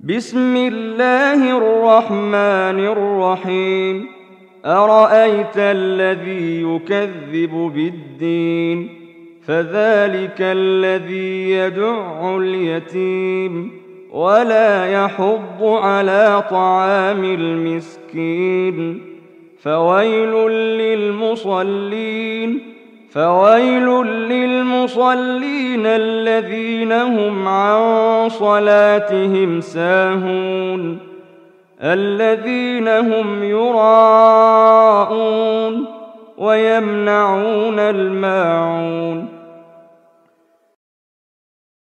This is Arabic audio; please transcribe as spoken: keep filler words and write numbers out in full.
بسم الله الرحمن الرحيم أرأيت الذي يكذب بالدين فذلك الذي يدع اليتيم ولا يحض على طعام المسكين فويل للمصلين فويل للمصلين الذين هم عن صلاتهم ساهون الذين هم يراءون ويمنعون الماعون